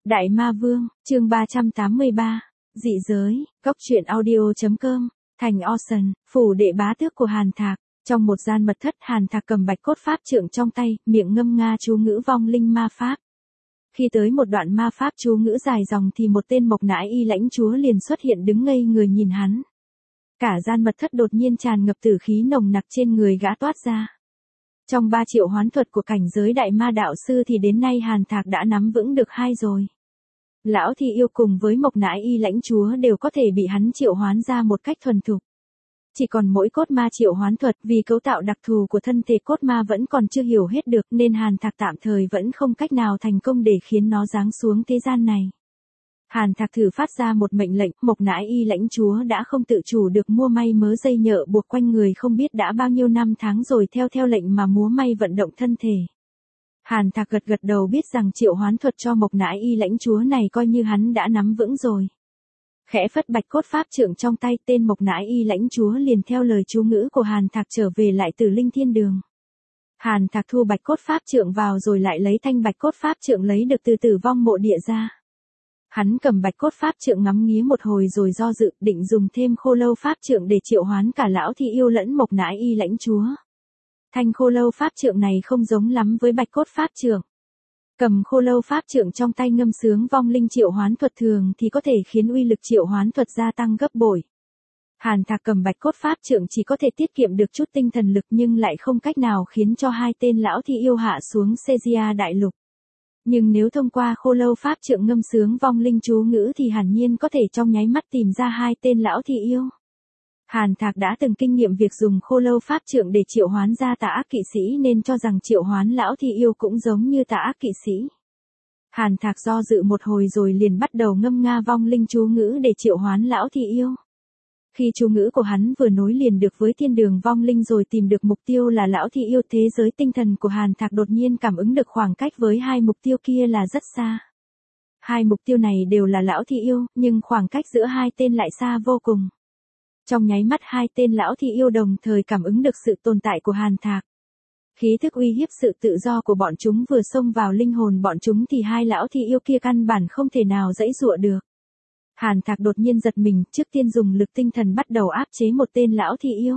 Đại Ma Vương, chương 383, dị giới, góc truyện audio.com, thành Ocean, phủ đệ bá tước của Hàn Thạc. Trong một gian mật thất, Hàn Thạc cầm bạch cốt pháp trượng trong tay, miệng ngâm nga chú ngữ vong linh ma pháp. Khi tới một đoạn ma pháp chú ngữ dài dòng thì một tên mộc nãi y lãnh chúa liền xuất hiện đứng ngây người nhìn hắn. Cả gian mật thất đột nhiên tràn ngập tử khí nồng nặc trên người gã toát ra. Trong 3 triệu hoán thuật của cảnh giới đại ma đạo sư thì đến nay Hàn Thạc đã nắm vững được 2 rồi. Lão Thi Yêu cùng với mộc nãi y lãnh chúa đều có thể bị hắn triệu hoán ra một cách thuần thục. Chỉ còn mỗi cốt ma triệu hoán thuật vì cấu tạo đặc thù của thân thể cốt ma vẫn còn chưa hiểu hết được nên Hàn Thạc tạm thời vẫn không cách nào thành công để khiến nó giáng xuống thế gian này. Hàn Thạc thử phát ra một mệnh lệnh, mộc nãi y lãnh chúa đã không tự chủ được mua may mớ dây nhợ buộc quanh người không biết đã bao nhiêu năm tháng rồi theo lệnh mà múa may vận động thân thể. Hàn Thạc gật đầu biết rằng triệu hoán thuật cho mộc nãi y lãnh chúa này coi như hắn đã nắm vững rồi. Khẽ phất bạch cốt pháp trượng trong tay, tên mộc nãi y lãnh chúa liền theo lời chú ngữ của Hàn Thạc trở về lại Tử Linh Thiên Đường. Hàn Thạc thu bạch cốt pháp trượng vào rồi lại lấy thanh bạch cốt pháp trượng lấy được từ Tử Vong Mộ Địa ra. Hắn cầm bạch cốt pháp trượng ngắm nghía một hồi rồi do dự định dùng thêm khô lâu pháp trượng để triệu hoán cả lão Thi Yêu lẫn mộc nãi y lãnh chúa. Thanh khô lâu pháp trượng này không giống lắm với bạch cốt pháp trượng. Cầm khô lâu pháp trượng trong tay ngâm sướng vong linh triệu hoán thuật thường thì có thể khiến uy lực triệu hoán thuật gia tăng gấp bội. Hàn Thạc cầm bạch cốt pháp trượng chỉ có thể tiết kiệm được chút tinh thần lực nhưng lại không cách nào khiến cho 2 tên lão Thi Yêu hạ xuống Caesarea đại lục. Nhưng nếu thông qua khô lâu pháp trượng ngâm sướng vong linh chú ngữ thì hẳn nhiên có thể trong nháy mắt tìm ra 2 tên lão Thi Yêu. Hàn Thạc đã từng kinh nghiệm việc dùng khô lâu pháp trượng để triệu hoán ra tà ác kỵ sĩ nên cho rằng triệu hoán lão Thi Yêu cũng giống như tà ác kỵ sĩ. Hàn Thạc do dự một hồi rồi liền bắt đầu ngâm nga vong linh chú ngữ để triệu hoán lão Thi Yêu. Khi chú ngữ của hắn vừa nối liền được với thiên đường vong linh rồi tìm được mục tiêu là lão Thi Yêu, thế giới tinh thần của Hàn Thạc đột nhiên cảm ứng được khoảng cách với 2 mục tiêu kia là rất xa. 2 mục tiêu này đều là lão Thi Yêu, nhưng khoảng cách giữa 2 tên lại xa vô cùng. Trong nháy mắt 2 tên lão Thi Yêu đồng thời cảm ứng được sự tồn tại của Hàn Thạc. Khí thức uy hiếp sự tự do của bọn chúng vừa xông vào linh hồn bọn chúng thì 2 lão Thi Yêu kia căn bản không thể nào giãy giụa được. Hàn Thạc đột nhiên giật mình, trước tiên dùng lực tinh thần bắt đầu áp chế một tên lão Thi Yêu.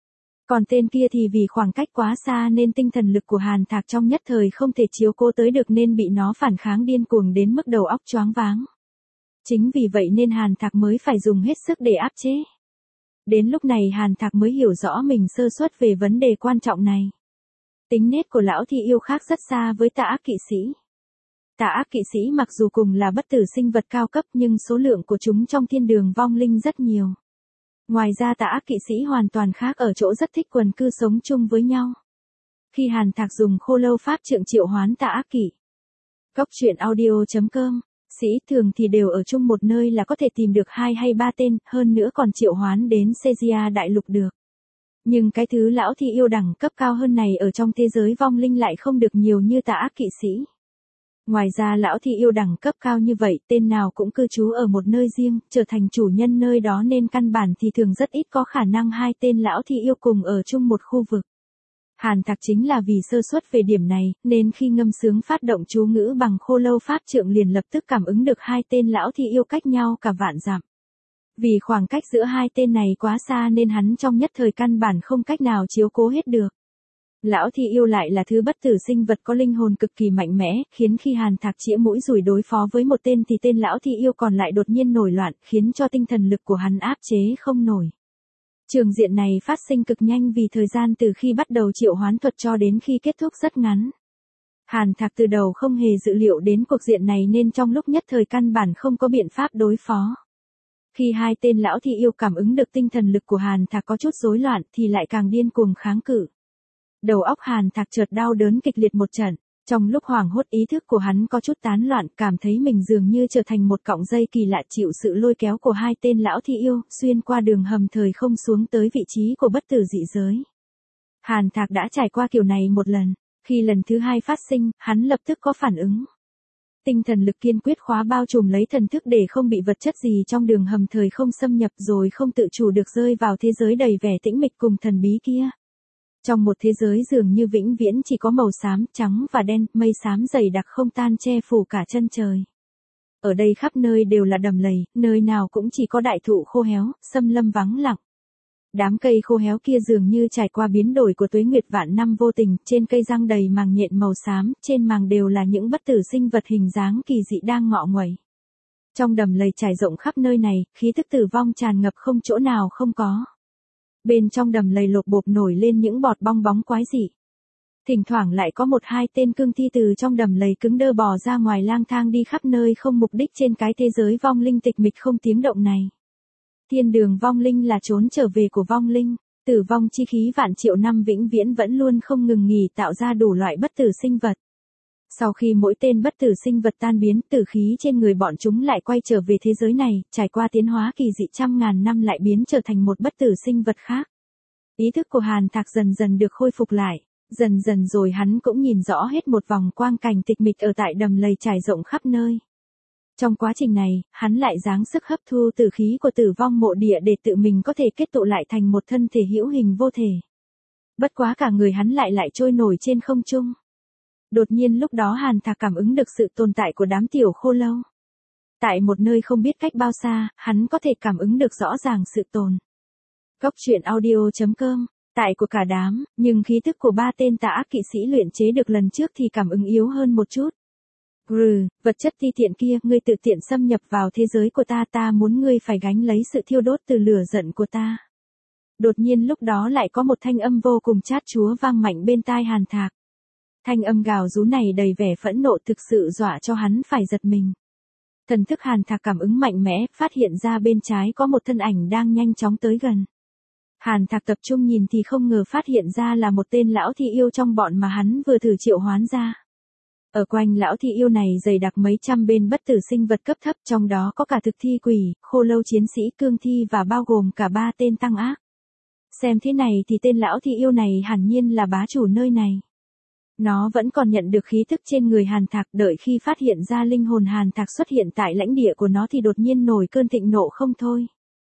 Còn tên kia thì vì khoảng cách quá xa nên tinh thần lực của Hàn Thạc trong nhất thời không thể chiếu cố tới được nên bị nó phản kháng điên cuồng đến mức đầu óc choáng váng. Chính vì vậy nên Hàn Thạc mới phải dùng hết sức để áp chế. Đến lúc này Hàn Thạc mới hiểu rõ mình sơ suất về vấn đề quan trọng này. Tính nết của lão Thi Yêu khác rất xa với tà ác kỵ sĩ. Tà ác kỵ sĩ mặc dù cùng là bất tử sinh vật cao cấp nhưng số lượng của chúng trong thiên đường vong linh rất nhiều. Ngoài ra tà ác kỵ sĩ hoàn toàn khác ở chỗ rất thích quần cư sống chung với nhau. Khi Hàn Thạc dùng khô lâu pháp trượng triệu hoán tà ác kỵ. Góc truyện audio.com, sĩ thường thì đều ở chung một nơi là có thể tìm được 2 hay 3 tên, hơn nữa còn triệu hoán đến Caesarea đại lục được. Nhưng cái thứ lão Thi Yêu đẳng cấp cao hơn này ở trong thế giới vong linh lại không được nhiều như tà ác kỵ sĩ. Ngoài ra lão Thi Yêu đẳng cấp cao như vậy, tên nào cũng cư trú ở một nơi riêng, trở thành chủ nhân nơi đó nên căn bản thì thường rất ít có khả năng 2 tên lão Thi Yêu cùng ở chung một khu vực. Hàn Thạc chính là vì sơ suất về điểm này, nên khi ngâm sướng phát động chú ngữ bằng khô lâu pháp trượng liền lập tức cảm ứng được 2 tên lão Thi Yêu cách nhau cả vạn dặm. Vì khoảng cách giữa 2 tên này quá xa nên hắn trong nhất thời căn bản không cách nào chiếu cố hết được. Lão Thi Yêu lại là thứ bất tử sinh vật có linh hồn cực kỳ mạnh mẽ, khiến khi Hàn Thạc chĩa mũi dùi đối phó với một tên thì tên lão Thi Yêu còn lại đột nhiên nổi loạn, khiến cho tinh thần lực của hắn áp chế không nổi. Trường diện này phát sinh cực nhanh vì thời gian từ khi bắt đầu triệu hoán thuật cho đến khi kết thúc rất ngắn. Hàn Thạc từ đầu không hề dự liệu đến cuộc diện này nên trong lúc nhất thời căn bản không có biện pháp đối phó. Khi 2 tên lão Thi Yêu cảm ứng được tinh thần lực của Hàn Thạc có chút rối loạn thì lại càng điên cuồng kháng cự. Đầu óc Hàn Thạc chợt đau đớn kịch liệt một trận. Trong lúc hoảng hốt ý thức của hắn có chút tán loạn, cảm thấy mình dường như trở thành một cọng dây kỳ lạ chịu sự lôi kéo của 2 tên lão Thi Yêu, xuyên qua đường hầm thời không xuống tới vị trí của bất tử dị giới. Hàn Thạc đã trải qua kiểu này một lần, khi lần thứ 2 phát sinh, hắn lập tức có phản ứng. Tinh thần lực kiên quyết khóa bao trùm lấy thần thức để không bị vật chất gì trong đường hầm thời không xâm nhập rồi không tự chủ được rơi vào thế giới đầy vẻ tĩnh mịch cùng thần bí kia. Trong một thế giới dường như vĩnh viễn chỉ có màu xám, trắng và đen, mây xám dày đặc không tan che phủ cả chân trời. Ở đây khắp nơi đều là đầm lầy, nơi nào cũng chỉ có đại thụ khô héo, xâm lâm vắng lặng. Đám cây khô héo kia dường như trải qua biến đổi của tuế nguyệt vạn năm vô tình, trên cây răng đầy màng nhện màu xám, trên màng đều là những bất tử sinh vật hình dáng kỳ dị đang ngọ nguậy. Trong đầm lầy trải rộng khắp nơi này, khí tức tử vong tràn ngập không chỗ nào không có. Bên trong đầm lầy lộp bộp nổi lên những bọt bong bóng quái dị. Thỉnh thoảng lại có một hai tên cương thi từ trong đầm lầy cứng đơ bò ra ngoài lang thang đi khắp nơi không mục đích trên cái thế giới vong linh tịch mịch không tiếng động này. Thiên đường vong linh là trốn trở về của vong linh, tử vong chi khí vạn triệu năm vĩnh viễn vẫn luôn không ngừng nghỉ tạo ra đủ loại bất tử sinh vật. Sau khi mỗi tên bất tử sinh vật tan biến, tử khí trên người bọn chúng lại quay trở về thế giới này, trải qua tiến hóa kỳ dị trăm ngàn năm lại biến trở thành một bất tử sinh vật khác. Ý thức của Hàn Thạc dần dần được khôi phục lại, dần dần rồi hắn cũng nhìn rõ hết một vòng quang cảnh tịch mịch ở tại đầm lầy trải rộng khắp nơi. Trong quá trình này, hắn lại giáng sức hấp thu tử khí của tử vong mộ địa để tự mình có thể kết tụ lại thành một thân thể hữu hình vô thể. Bất quá cả người hắn lại trôi nổi trên không trung. Đột nhiên lúc đó Hàn Thạc cảm ứng được sự tồn tại của đám tiểu khô lâu. Tại một nơi không biết cách bao xa, hắn có thể cảm ứng được rõ ràng sự tồn. Góc truyện audio.com, tại của cả đám, nhưng khí tức của ba tên tà ác kỵ sĩ luyện chế được lần trước thì cảm ứng yếu hơn một chút. Vật chất ti tiện kia, ngươi tự tiện xâm nhập vào thế giới của ta, ta muốn ngươi phải gánh lấy sự thiêu đốt từ lửa giận của ta. Đột nhiên lúc đó lại có một thanh âm vô cùng chát chúa vang mạnh bên tai Hàn Thạc. Thanh âm gào rú này đầy vẻ phẫn nộ thực sự dọa cho hắn phải giật mình. Thần thức Hàn Thạc cảm ứng mạnh mẽ, phát hiện ra bên trái có một thân ảnh đang nhanh chóng tới gần. Hàn Thạc tập trung nhìn thì không ngờ phát hiện ra là một tên lão thi yêu trong bọn mà hắn vừa thử triệu hoán ra. Ở quanh lão thi yêu này dày đặc mấy trăm bên bất tử sinh vật cấp thấp, trong đó có cả thực thi quỷ, khô lâu chiến sĩ cương thi và bao gồm cả ba tên tăng ác. Xem thế này thì tên lão thi yêu này hẳn nhiên là bá chủ nơi này. Nó vẫn còn nhận được khí thức trên người Hàn Thạc, đợi khi phát hiện ra linh hồn Hàn Thạc xuất hiện tại lãnh địa của nó thì đột nhiên nổi cơn thịnh nộ không thôi.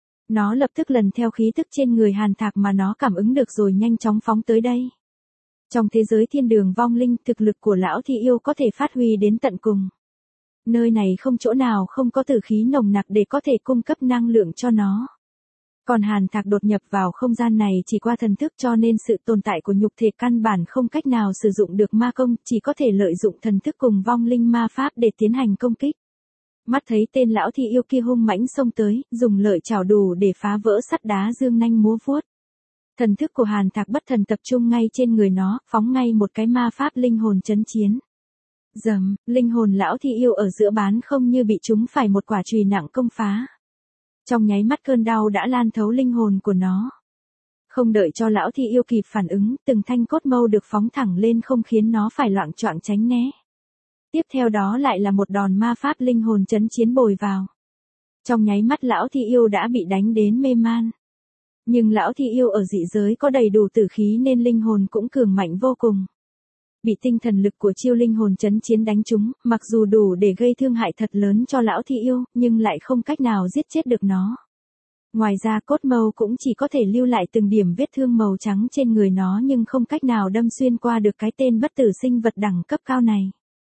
Nó lập tức lần theo khí thức trên người Hàn Thạc mà nó cảm ứng được rồi nhanh chóng phóng tới đây. Trong thế giới thiên đường vong linh, thực lực của lão thi yêu có thể phát huy đến tận cùng. Nơi này không chỗ nào không có tử khí nồng nặc để có thể cung cấp năng lượng cho nó. Còn Hàn Thạc đột nhập vào không gian này chỉ qua thần thức, cho nên sự tồn tại của nhục thể căn bản không cách nào sử dụng được ma công, chỉ có thể lợi dụng thần thức cùng vong linh ma pháp để tiến hành công kích. Mắt thấy tên lão thi yêu kia hung mãnh xông tới, dùng lợi chảo đủ để phá vỡ sắt đá dương nanh múa vuốt. Thần thức của Hàn Thạc bất thần tập trung ngay trên người nó, phóng ngay một cái ma pháp linh hồn chấn chiến. Dầm, linh hồn lão thi yêu ở giữa bán không như bị trúng phải một quả chùy nặng công phá. Trong nháy mắt cơn đau đã lan thấu linh hồn của nó. Không đợi cho lão thi yêu kịp phản ứng, từng thanh cốt mâu được phóng thẳng lên không khiến nó phải loạng choạng tránh né. Tiếp theo đó lại là một đòn ma pháp linh hồn chấn chiến bồi vào. Trong nháy mắt lão thi yêu đã bị đánh đến mê man. Nhưng lão thi yêu ở dị giới có đầy đủ tử khí nên linh hồn cũng cường mạnh vô cùng. Bị tinh thần lực của chiêu linh hồn chấn chiến đánh trúng, mặc dù đủ để gây thương hại thật lớn cho lão thi yêu, nhưng lại không cách nào giết chết được nó. Ngoài ra cốt mâu cũng chỉ có thể lưu lại từng điểm vết thương màu trắng trên người nó nhưng không cách nào đâm xuyên qua được cái tên bất tử sinh vật đẳng cấp cao này.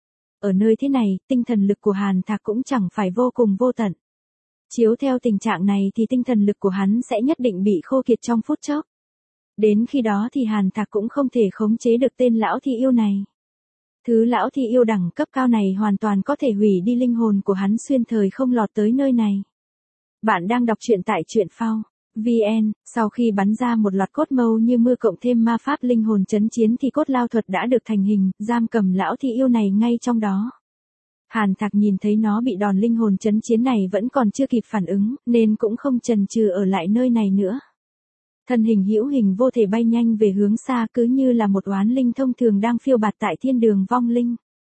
Ở nơi thế này, tinh thần lực của Hàn Thạc cũng chẳng phải vô cùng vô tận. Chiếu theo tình trạng này thì tinh thần lực của hắn sẽ nhất định bị khô kiệt trong phút chốc. Đến khi đó thì Hàn Thạc cũng không thể khống chế được tên lão thi yêu này. Thứ lão thi yêu đẳng cấp cao này hoàn toàn có thể hủy đi linh hồn của hắn xuyên thời không lọt tới nơi này. Bạn đang đọc truyện tại truyện phao VN, sau khi bắn ra một loạt cốt mâu như mưa cộng thêm ma pháp linh hồn chấn chiến thì cốt lao thuật đã được thành hình, giam cầm lão thi yêu này ngay trong đó. Hàn Thạc nhìn thấy nó bị đòn linh hồn chấn chiến này vẫn còn chưa kịp phản ứng, nên cũng không chần chừ ở lại nơi này nữa. Thân hình hữu hình vô thể bay nhanh về hướng xa cứ như là một oán linh thông thường đang phiêu bạt tại thiên đường vong linh.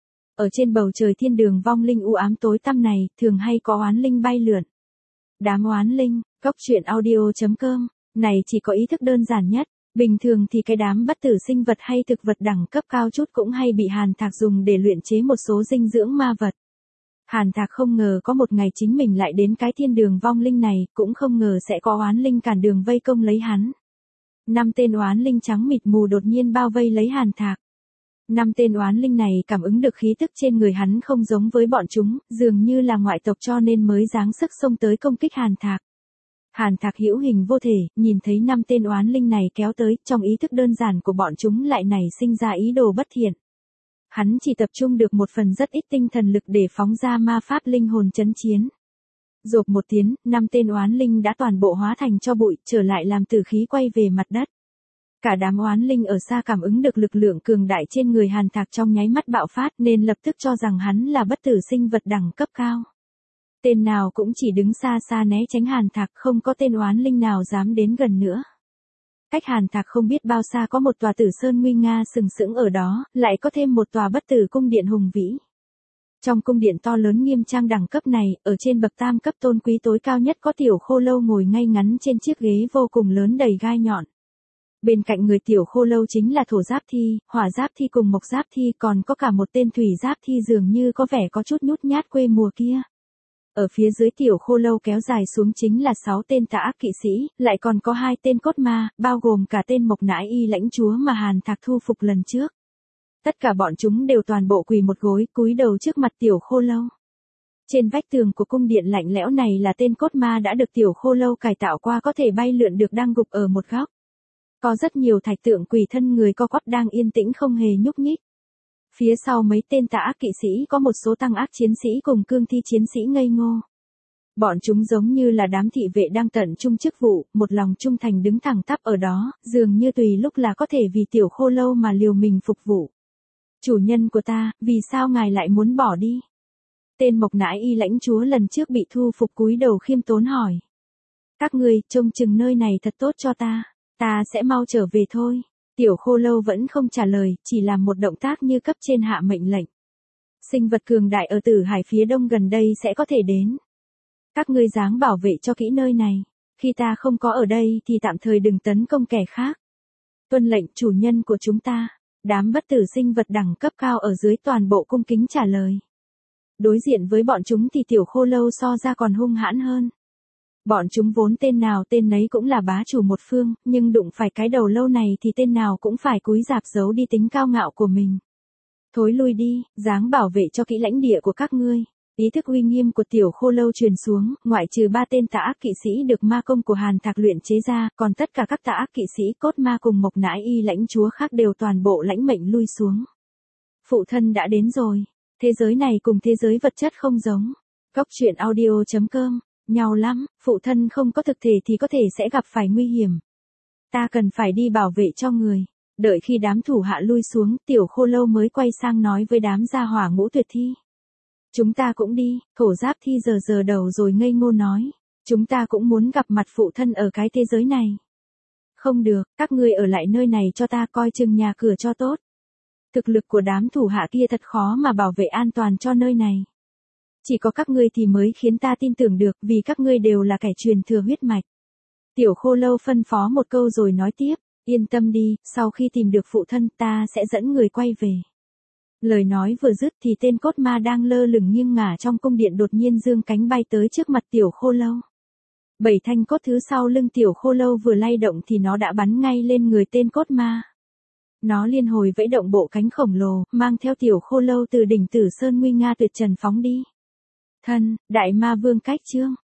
Ở trên bầu trời thiên đường vong linh u ám tối tăm này, thường hay có oán linh bay lượn. Đám oán linh, góc truyện audio.com, này chỉ có ý thức đơn giản nhất. Bình thường thì cái đám bất tử sinh vật hay thực vật đẳng cấp cao chút cũng hay bị Hàn Thạc dùng để luyện chế một số dinh dưỡng ma vật. Hàn Thạc không ngờ có một ngày chính mình lại đến cái thiên đường vong linh này, cũng không ngờ sẽ có oán linh cản đường vây công lấy hắn. 5 tên oán linh trắng mịt mù đột nhiên bao vây lấy Hàn Thạc. Năm tên oán linh này cảm ứng được khí tức trên người hắn không giống với bọn chúng, dường như là ngoại tộc cho nên mới giáng sức xông tới công kích Hàn Thạc. Hàn Thạc hữu hình vô thể, nhìn thấy năm tên oán linh này kéo tới, trong ý thức đơn giản của bọn chúng lại nảy sinh ra ý đồ bất thiện. Hắn chỉ tập trung được một phần rất ít tinh thần lực để phóng ra ma pháp linh hồn chấn chiến. Rộp một tiếng, năm tên oán linh đã toàn bộ hóa thành cho bụi, trở lại làm tử khí quay về mặt đất. Cả đám oán linh ở xa cảm ứng được lực lượng cường đại trên người Hàn Thạc trong nháy mắt bạo phát nên lập tức cho rằng hắn là bất tử sinh vật đẳng cấp cao. Tên nào cũng chỉ đứng xa xa né tránh Hàn Thạc, không có tên oán linh nào dám đến gần nữa. Cách Hàn Thạc không biết bao xa có một tòa tử sơn nguy nga sừng sững ở đó, lại có thêm một tòa bất tử cung điện hùng vĩ. Trong cung điện to lớn nghiêm trang đẳng cấp này, ở trên bậc tam cấp tôn quý tối cao nhất có tiểu khô lâu ngồi ngay ngắn trên chiếc ghế vô cùng lớn đầy gai nhọn. Bên cạnh người tiểu khô lâu chính là thổ giáp thi, hỏa giáp thi cùng mộc giáp thi, còn có cả một tên thủy giáp thi dường như có vẻ có chút nhút nhát quê mùa kia. Ở phía dưới tiểu khô lâu kéo dài xuống chính là 6 tên tà ác kỵ sĩ, lại còn có 2 tên cốt ma, bao gồm cả tên Mộc Nãi Y lãnh chúa mà Hàn Thạc thu phục lần trước. Tất cả bọn chúng đều toàn bộ quỳ một gối, cúi đầu trước mặt tiểu khô lâu. Trên vách tường của cung điện lạnh lẽo này là tên cốt ma đã được tiểu khô lâu cải tạo qua có thể bay lượn được đang gục ở một góc. Có rất nhiều thạch tượng quỷ thân người co quắp đang yên tĩnh không hề nhúc nhích. Phía sau mấy tên tà ác kỵ sĩ có một số tăng ác chiến sĩ cùng cương thi chiến sĩ ngây ngô. Bọn chúng giống như là đám thị vệ đang tận trung chức vụ, một lòng trung thành đứng thẳng tắp ở đó, dường như tùy lúc là có thể vì tiểu khô lâu mà liều mình phục vụ. Chủ nhân của ta, vì sao ngài lại muốn bỏ đi? Tên Mộc Nãi Y lãnh chúa lần trước bị thu phục cúi đầu khiêm tốn hỏi. Các ngươi, trông chừng nơi này thật tốt cho ta sẽ mau trở về thôi. Tiểu khô lâu vẫn không trả lời, chỉ làm một động tác như cấp trên hạ mệnh lệnh. Sinh vật cường đại ở Tử Hải phía đông gần đây sẽ có thể đến. Các ngươi dáng bảo vệ cho kỹ nơi này. Khi ta không có ở đây thì tạm thời đừng tấn công kẻ khác. Tuân lệnh chủ nhân của chúng ta. Đám bất tử sinh vật đẳng cấp cao ở dưới toàn bộ cung kính trả lời. Đối diện với bọn chúng thì tiểu khô lâu so ra còn hung hãn hơn. Bọn chúng vốn tên nào tên nấy cũng là bá chủ một phương, nhưng đụng phải cái đầu lâu này thì tên nào cũng phải cúi rạp giấu đi tính cao ngạo của mình. Thối lui đi, dáng bảo vệ cho kỹ lãnh địa của các ngươi. Ý thức uy nghiêm của tiểu khô lâu truyền xuống, ngoại trừ 3 tên tà ác kỵ sĩ được ma công của Hàn Thạc luyện chế ra, còn tất cả các tà ác kỵ sĩ cốt ma cùng Mộc Nãi Y lãnh chúa khác đều toàn bộ lãnh mệnh lui xuống. Phụ thân đã đến rồi. Thế giới này cùng thế giới vật chất không giống. Góc truyện audio.com. Nhau lắm, phụ thân không có thực thể thì có thể sẽ gặp phải nguy hiểm. Ta cần phải đi bảo vệ cho người. Đợi khi đám thủ hạ lui xuống, tiểu khô lâu mới quay sang nói với đám gia hỏa ngũ tuyệt thi. Chúng ta cũng đi, thổ giáp thi giờ đầu rồi ngây ngô nói. Chúng ta cũng muốn gặp mặt phụ thân ở cái thế giới này. Không được, các ngươi ở lại nơi này cho ta coi chừng nhà cửa cho tốt. Thực lực của đám thủ hạ kia thật khó mà bảo vệ an toàn cho nơi này. Chỉ có các ngươi thì mới khiến ta tin tưởng được vì các ngươi đều là kẻ truyền thừa huyết mạch. Tiểu khô lâu phân phó một câu rồi nói tiếp, yên tâm đi, sau khi tìm được phụ thân ta sẽ dẫn người quay về. Lời nói vừa dứt thì tên cốt ma đang lơ lửng nghiêng ngả trong cung điện đột nhiên giương cánh bay tới trước mặt tiểu khô lâu. 7 thanh cốt thứ sau lưng tiểu khô lâu vừa lay động thì nó đã bắn ngay lên người tên cốt ma. Nó liên hồi vẫy động bộ cánh khổng lồ, mang theo tiểu khô lâu từ đỉnh Tử Sơn nguy nga tuyệt trần phóng đi. Thân, Đại Ma Vương cách chương.